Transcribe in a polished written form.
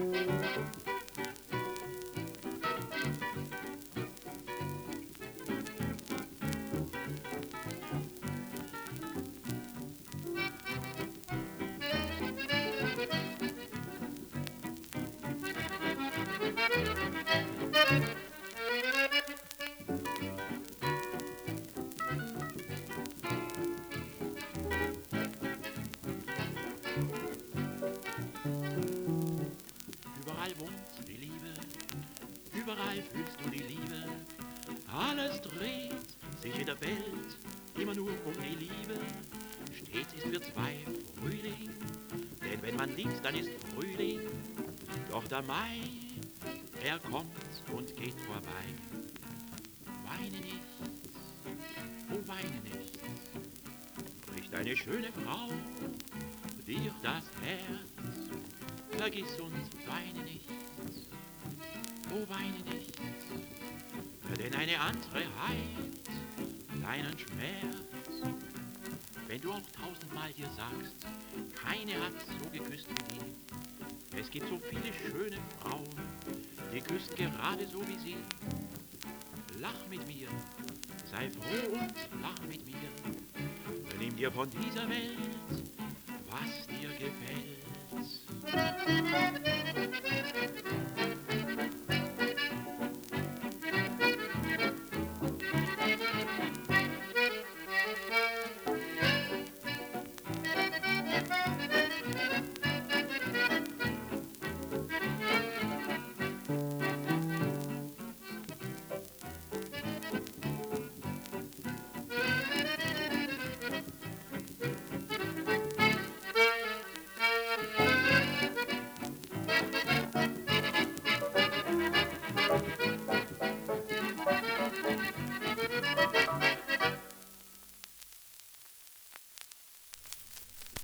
Überall wohnt die Liebe, überall fühlst du die Liebe. Alles dreht sich in der Welt immer nur um die Liebe. Stets ist für zwei Frühling, denn wenn man liebt, dann ist Frühling. Doch der Mai, er kommt und geht vorbei. Weine nicht, oh weine nicht, bricht eine schöne Frau dir das Herz. Vergiss uns, weine nicht, oh weine nicht, denn eine andere heilt deinen Schmerz. Wenn du auch tausendmal dir sagst, keine hat so geküsst wie die. Es gibt so viele schöne Frauen, die küssen gerade so wie sie. Lach mit mir, sei froh und lach mit mir. Nimm dir von dieser Welt, was dir gefällt.